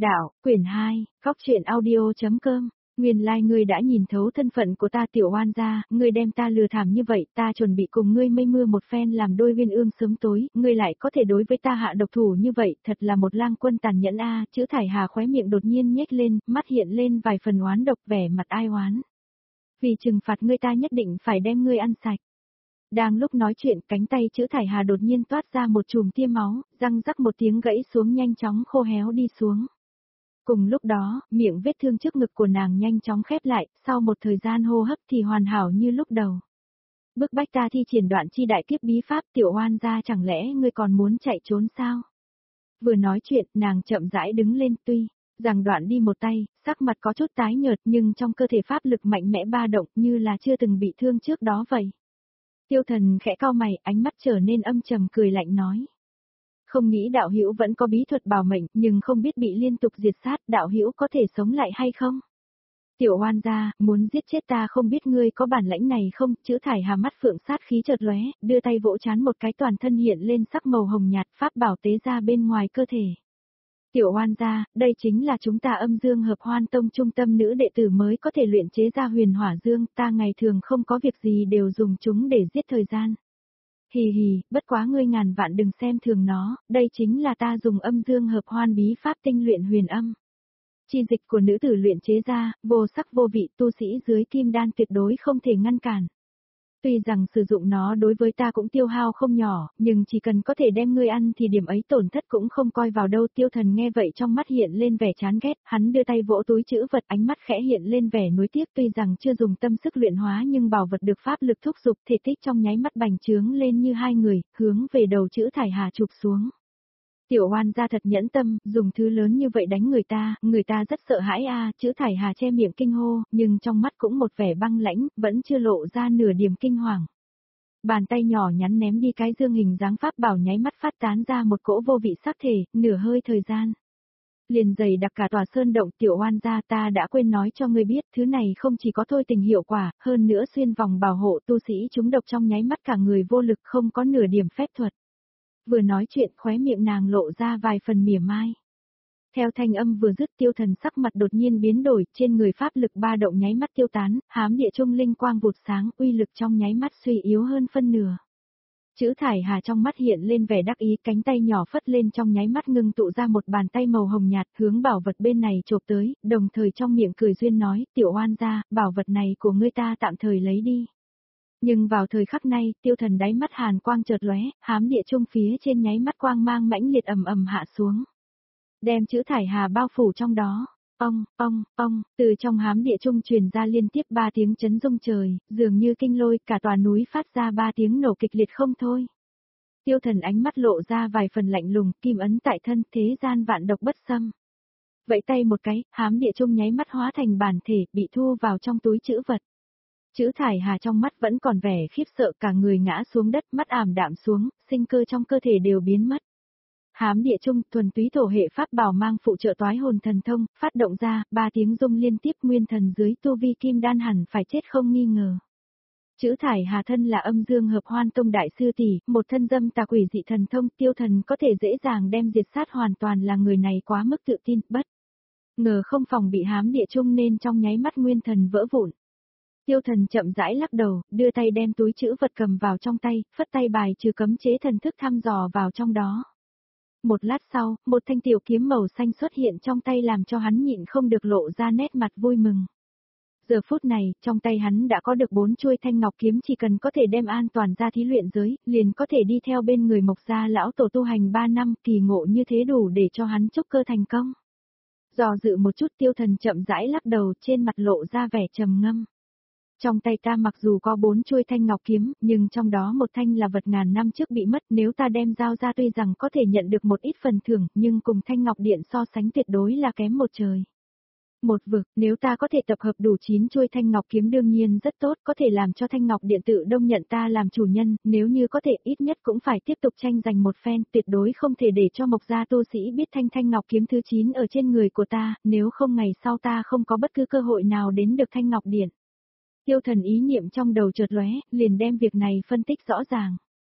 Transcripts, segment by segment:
Đạo, quyển 2, góc truyện audio.com. Nguyên lai ngươi đã nhìn thấu thân phận của ta Tiểu Oan gia, ngươi đem ta lừa thảm như vậy, ta chuẩn bị cùng ngươi mây mưa một phen làm đôi uyên ương sớm tối, ngươi lại có thể đối với ta hạ độc thủ như vậy, thật là một lang quân tàn nhẫn a. Chữ Thải Hà khóe miệng đột nhiên nhếch lên, mắt hiện lên vài phần oán độc, vẻ mặt ai oán. Vì trừng phạt ngươi ta nhất định phải đem ngươi ăn sạch. Đang lúc nói chuyện, cánh tay Chữ Thải Hà đột nhiên toát ra một chùm tia máu, răng rắc một tiếng gãy xuống, nhanh chóng khô héo đi xuống. Cùng lúc đó, miệng vết thương trước ngực của nàng nhanh chóng khép lại, sau một thời gian hô hấp thì hoàn hảo như lúc đầu. Bức bách ta thi triển đoạn chi đại kiếp bí pháp, Tiểu Oan gia, chẳng lẽ ngươi còn muốn chạy trốn sao? Vừa nói chuyện, nàng chậm rãi đứng lên, tuy rằng đoạn đi một tay, sắc mặt có chút tái nhợt nhưng trong cơ thể pháp lực mạnh mẽ ba động như là chưa từng bị thương trước đó vậy. Tiêu Thần khẽ cau mày, ánh mắt trở nên âm trầm, cười lạnh nói. Không nghĩ đạo hữu vẫn có bí thuật bảo mệnh, nhưng không biết bị liên tục diệt sát, đạo hữu có thể sống lại hay không? Tiểu Oan gia, muốn giết chết ta không biết ngươi có bản lãnh này không? Chữ Thải Hà mắt phượng sát khí chợt lóe, đưa tay vỗ trán một cái, toàn thân hiện lên sắc màu hồng nhạt, pháp bảo tế ra bên ngoài cơ thể. Tiểu Oan gia, đây chính là chúng ta Âm Dương Hợp Hoan Tông trung tâm nữ đệ tử mới có thể luyện chế ra huyền hỏa dương, ta ngày thường không có việc gì đều dùng chúng để giết thời gian. Hì hì, bất quá ngươi ngàn vạn đừng xem thường nó, đây chính là ta dùng Âm Dương Hợp Hoan bí pháp tinh luyện huyền âm. Chi dịch của nữ tử luyện chế ra, vô sắc vô vị, tu sĩ dưới kim đan tuyệt đối không thể ngăn cản. Tuy rằng sử dụng nó đối với ta cũng tiêu hao không nhỏ, nhưng chỉ cần có thể đem ngươi ăn thì điểm ấy tổn thất cũng không coi vào đâu. Tiêu Thần nghe vậy trong mắt hiện lên vẻ chán ghét, hắn đưa tay vỗ túi trữ vật, ánh mắt khẽ hiện lên vẻ nuối tiếc, tuy rằng chưa dùng tâm sức luyện hóa nhưng bảo vật được pháp lực thúc giục, thể tích trong nháy mắt bành trướng lên như hai người, hướng về đầu Chữ Thải Hà chụp xuống. Tiểu Oan gia thật nhẫn tâm, dùng thứ lớn như vậy đánh người ta rất sợ hãi a. Chữ Thải Hà che miệng kinh hô, nhưng trong mắt cũng một vẻ băng lãnh, vẫn chưa lộ ra nửa điểm kinh hoàng. Bàn tay nhỏ nhắn ném đi cái dương hình dáng pháp bảo, nháy mắt phát tán ra một cỗ vô vị sắc thể, nửa hơi thời gian. Liền dày đặc cả tòa sơn động. Tiểu Oan gia, ta đã quên nói cho ngươi biết, thứ này không chỉ có thôi tình hiệu quả, hơn nữa xuyên vòng bảo hộ tu sĩ chúng độc trong nháy mắt cả người vô lực, không có nửa điểm phép thuật. Vừa nói chuyện, khóe miệng nàng lộ ra vài phần mỉa mai. Theo thanh âm vừa dứt, Tiêu Thần sắc mặt đột nhiên biến đổi, trên người pháp lực ba động nháy mắt tiêu tán, hám địa trung linh quang vụt sáng, uy lực trong nháy mắt suy yếu hơn phân nửa. Chữ Thải Hà trong mắt hiện lên vẻ đắc ý, cánh tay nhỏ phất lên, trong nháy mắt ngưng tụ ra một bàn tay màu hồng nhạt hướng bảo vật bên này chộp tới, đồng thời trong miệng cười duyên nói, Tiểu Oan gia, bảo vật này của ngươi ta tạm thời lấy đi. Nhưng vào thời khắc này, Tiêu Thần đáy mắt hàn quang chợt lóe, hám địa trung phía trên nháy mắt quang mang mãnh liệt ầm ầm hạ xuống, đem Chữ Thải Hà bao phủ trong đó. Ong, từ trong hám địa trung truyền ra liên tiếp 3 tiếng chấn rung trời, dường như kinh lôi, cả tòa núi phát ra 3 tiếng nổ kịch liệt không thôi. Tiêu Thần ánh mắt lộ ra vài phần lạnh lùng, kim ấn tại thân, thế gian vạn độc bất xâm. Vẫy tay một cái, hám địa trung nháy mắt hóa thành bản thể, bị thu vào trong túi trữ vật. Chữ Thải Hà trong mắt vẫn còn vẻ khiếp sợ, cả người ngã xuống đất, mắt ảm đạm xuống, sinh cơ trong cơ thể đều biến mất. Hám địa trung, thuần túy thổ hệ pháp bảo mang phụ trợ toái hồn thần thông, phát động ra, 3 tiếng rung liên tiếp, nguyên thần dưới tu vi kim đan hẳn phải chết không nghi ngờ. Chữ Thải Hà thân là Âm Dương Hợp Hoan Tông đại sư tỷ, một thân dâm tà quỷ dị thần thông, Tiêu Thần có thể dễ dàng đem diệt sát hoàn toàn, là người này quá mức tự tin, bất ngờ không phòng bị hám địa trung nên trong nháy mắt nguyên thần vỡ vụn. Tiêu Thần chậm rãi lắc đầu, đưa tay đem túi trữ vật cầm vào trong tay, phất tay bài trừ cấm chế thần thức thăm dò vào trong đó. Một lát sau, một thanh tiểu kiếm màu xanh xuất hiện trong tay, làm cho hắn nhịn không được lộ ra nét mặt vui mừng. Giờ phút này, trong tay hắn đã có được 4 chuôi thanh ngọc kiếm, chỉ cần có thể đem an toàn ra thí luyện giới, liền có thể đi theo bên người Mộc gia lão tổ tu hành 3 năm, kỳ ngộ như thế đủ để cho hắn trúc cơ thành công. Dò dự một chút, Tiêu Thần chậm rãi lắc đầu, trên mặt lộ ra vẻ trầm ngâm. Trong tay ta mặc dù có 4 chuôi thanh ngọc kiếm, nhưng trong đó một thanh là vật ngàn năm trước bị mất, nếu ta đem giao ra tuy rằng có thể nhận được một ít phần thưởng, nhưng cùng thanh ngọc điện so sánh tuyệt đối là kém một trời một vực. Nếu ta có thể tập hợp đủ 9 chuôi thanh ngọc kiếm đương nhiên rất tốt, có thể làm cho thanh ngọc điện tự đông nhận ta làm chủ nhân, nếu như có thể ít nhất cũng phải tiếp tục tranh giành một phen, tuyệt đối không thể để cho Mộc gia tu sĩ biết thanh ngọc kiếm thứ 9 ở trên người của ta, nếu không ngày sau ta không có bất cứ cơ hội nào đến được thanh ngọc điện. Tiêu Thần ý niệm trong đầu chợt lóe, liền đem việc này phân tích rõ ràng.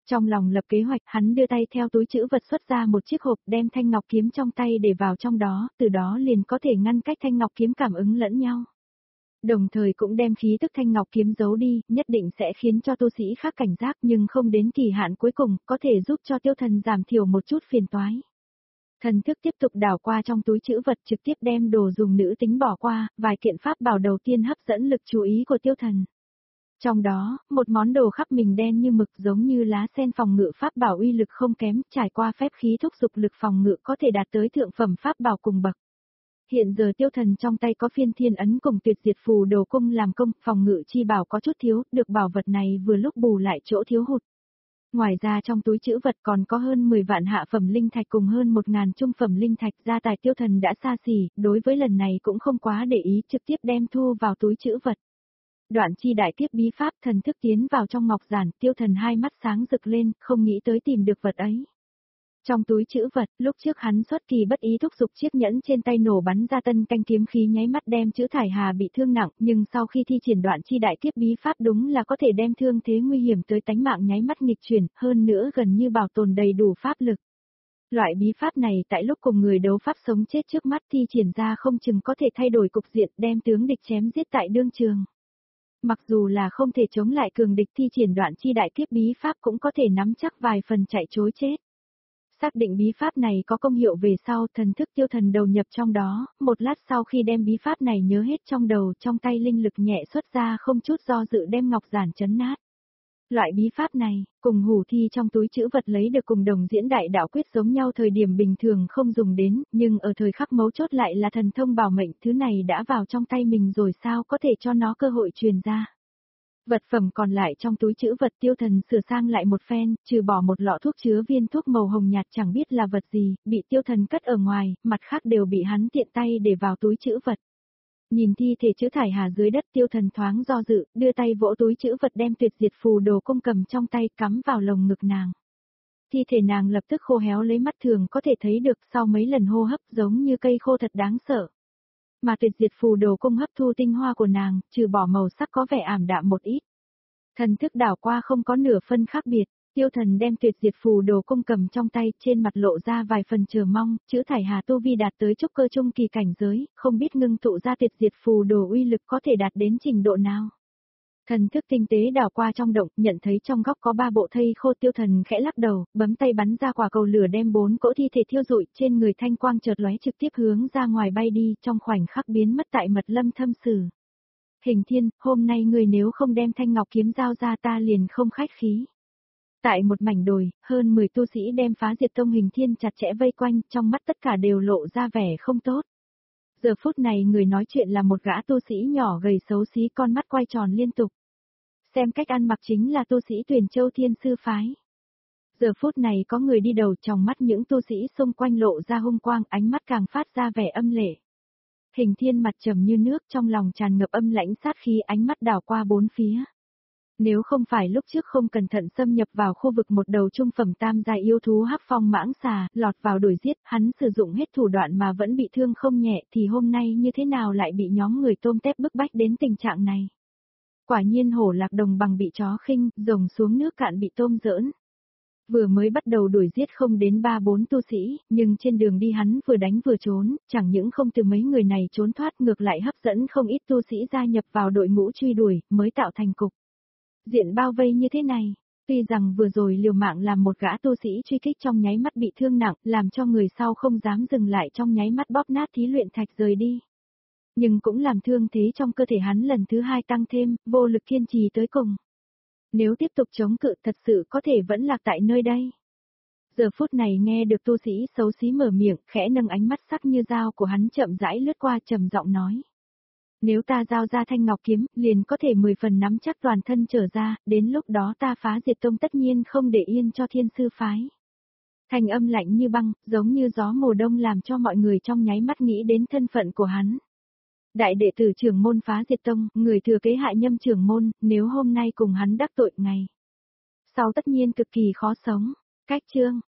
Trong lòng lập kế hoạch, hắn đưa tay theo túi trữ vật xuất ra một chiếc hộp, đem thanh ngọc kiếm trong tay để vào trong đó, từ đó liền có thể ngăn cách thanh ngọc kiếm cảm ứng lẫn nhau. Đồng thời cũng đem khí tức thanh ngọc kiếm giấu đi, nhất định sẽ khiến cho tu sĩ khác cảnh giác, nhưng không đến kỳ hạn cuối cùng, có thể giúp cho Tiêu Thần giảm thiểu một chút phiền toái. Thần thức tiếp tục đảo qua trong túi trữ vật, trực tiếp đem đồ dùng nữ tính bỏ qua, vài kiện pháp bảo đầu tiên hấp dẫn lực chú ý của Tiêu Thần. Trong đó, một món đồ khắp mình đen như mực giống như lá sen phòng ngự pháp bảo uy lực không kém, trải qua phép khí thúc dục lực phòng ngự có thể đạt tới thượng phẩm pháp bảo cùng bậc. Hiện giờ Tiêu Thần trong tay có phiên thiên ấn cùng tuyệt diệt phù đồ cung làm công, phòng ngự chi bảo có chút thiếu, được bảo vật này vừa lúc bù lại chỗ thiếu hụt. Ngoài ra trong túi trữ vật còn có hơn 10 vạn hạ phẩm linh thạch cùng hơn 1.000 trung phẩm linh thạch, gia tài Tiêu Thần đã xa xỉ, đối với lần này cũng không quá để ý, trực tiếp đem thu vào túi trữ vật. Đoạn chi đại kiếp bí pháp, thần thức tiến vào trong ngọc giản, Tiêu Thần hai mắt sáng rực lên, không nghĩ tới tìm được vật ấy. Trong túi trữ vật, lúc trước hắn xuất kỳ bất ý thúc giục chiếc nhẫn trên tay nổ bắn ra tân canh kiếm khí nháy mắt đem chữ Thải Hà bị thương nặng, nhưng sau khi thi triển đoạn chi đại kiếp bí pháp đúng là có thể đem thương thế nguy hiểm tới tánh mạng nháy mắt nghịch chuyển, hơn nữa gần như bảo tồn đầy đủ pháp lực. Loại bí pháp này tại lúc cùng người đấu pháp sống chết trước mắt thi triển ra không chừng có thể thay đổi cục diện, đem tướng địch chém giết tại đương trường. Mặc dù là không thể chống lại cường địch, thi triển đoạn chi đại kiếp bí pháp cũng có thể nắm chắc vài phần chạy trối chết. Xác định bí pháp này có công hiệu về sau, thần thức Tiêu Thần đầu nhập trong đó, một lát sau khi đem bí pháp này nhớ hết trong đầu, trong tay linh lực nhẹ xuất ra không chút do dự đem ngọc giản chấn nát. Loại bí pháp này, cùng hủ thi trong túi trữ vật lấy được cùng đồng diễn đại đạo quyết giống nhau, thời điểm bình thường không dùng đến, nhưng ở thời khắc mấu chốt lại là thần thông bảo mệnh, thứ này đã vào trong tay mình rồi sao có thể cho nó cơ hội truyền ra. Vật phẩm còn lại trong túi trữ vật Tiêu Thần sửa sang lại một phen, trừ bỏ một lọ thuốc chứa viên thuốc màu hồng nhạt chẳng biết là vật gì, bị Tiêu Thần cất ở ngoài, mặt khác đều bị hắn tiện tay để vào túi trữ vật. Nhìn thi thể chữ Thải Hà dưới đất, Tiêu Thần thoáng do dự, đưa tay vỗ túi trữ vật đem tuyệt diệt phù đồ cung cầm trong tay cắm vào lồng ngực nàng. Thi thể nàng lập tức khô héo lấy mắt thường có thể thấy được, sau mấy lần hô hấp giống như cây khô thật đáng sợ. Mà tuyệt diệt phù đồ cung hấp thu tinh hoa của nàng, trừ bỏ màu sắc có vẻ ảm đạm một ít. Thần thức đảo qua không có nửa phân khác biệt, Tiêu Thần đem tuyệt diệt phù đồ cung cầm trong tay, trên mặt lộ ra vài phần chờ mong, chữ Thải Hà tu vi đạt tới trúc cơ trung kỳ cảnh giới, không biết ngưng tụ ra tuyệt diệt phù đồ uy lực có thể đạt đến trình độ nào. Thần thức tinh tế đảo qua trong động, nhận thấy trong góc có 3 bộ thây khô, Tiêu Thần khẽ lắc đầu, bấm tay bắn ra quả cầu lửa đem 4 cỗ thi thể thiêu rụi, trên người thanh quang chợt lóe trực tiếp hướng ra ngoài bay đi, trong khoảnh khắc biến mất tại mật lâm thâm sử. Hình Thiên, hôm nay người nếu không đem thanh ngọc kiếm giao ra ta liền không khách khí. Tại một mảnh đồi, hơn 10 tu sĩ đem Phá Diệt Tông Hình Thiên chặt chẽ vây quanh, trong mắt tất cả đều lộ ra vẻ không tốt. Giờ phút này người nói chuyện là một gã tu sĩ nhỏ gầy xấu xí, con mắt quay tròn liên tục. Xem cách ăn mặc chính là tu sĩ Tuyền Châu Thiên Sư Phái. Giờ phút này có người đi đầu, trong mắt những tu sĩ xung quanh lộ ra hung quang, ánh mắt càng phát ra vẻ âm lệ. Hình Thiên mặt trầm như nước, trong lòng tràn ngập âm lãnh sát khí, ánh mắt đảo qua bốn phía. Nếu không phải lúc trước không cẩn thận xâm nhập vào khu vực một đầu trung phẩm tam giai yêu thú hắc phong mãng xà, lọt vào đuổi giết, hắn sử dụng hết thủ đoạn mà vẫn bị thương không nhẹ, thì hôm nay như thế nào lại bị nhóm người tôm tép bức bách đến tình trạng này. Quả nhiên hổ lạc đồng bằng bị chó khinh, rồng xuống nước cạn bị tôm giỡn. Vừa mới bắt đầu đuổi giết không đến 3-4 tu sĩ, nhưng trên đường đi hắn vừa đánh vừa trốn, chẳng những không từ mấy người này trốn thoát, ngược lại hấp dẫn không ít tu sĩ gia nhập vào đội ngũ truy đuổi, mới tạo thành cục diện bao vây như thế này. Tuy rằng vừa rồi liều mạng làm một gã tu sĩ truy kích trong nháy mắt bị thương nặng, làm cho người sau không dám dừng lại, trong nháy mắt bóp nát thí luyện thạch rời đi. Nhưng cũng làm thương thế trong cơ thể hắn lần thứ 2 tăng thêm, vô lực kiên trì tới cùng. Nếu tiếp tục chống cự thật sự có thể vẫn lạc tại nơi đây. Giờ phút này nghe được tu sĩ xấu xí mở miệng, khẽ nâng ánh mắt sắc như dao của hắn chậm rãi lướt qua, trầm giọng nói. Nếu ta giao ra thanh ngọc kiếm, liền có thể 10 phần nắm chắc toàn thân trở ra, đến lúc đó ta Phá Diệt Tông tất nhiên không để yên cho Thiên Sư Phái. Thanh âm lạnh như băng, giống như gió mùa đông, làm cho mọi người trong nháy mắt nghĩ đến thân phận của hắn. Đại đệ tử trưởng môn Phá Diệt Tông, người thừa kế Hạ Nhâm trưởng môn, nếu hôm nay cùng hắn đắc tội ngày sau tất nhiên cực kỳ khó sống. Cách chương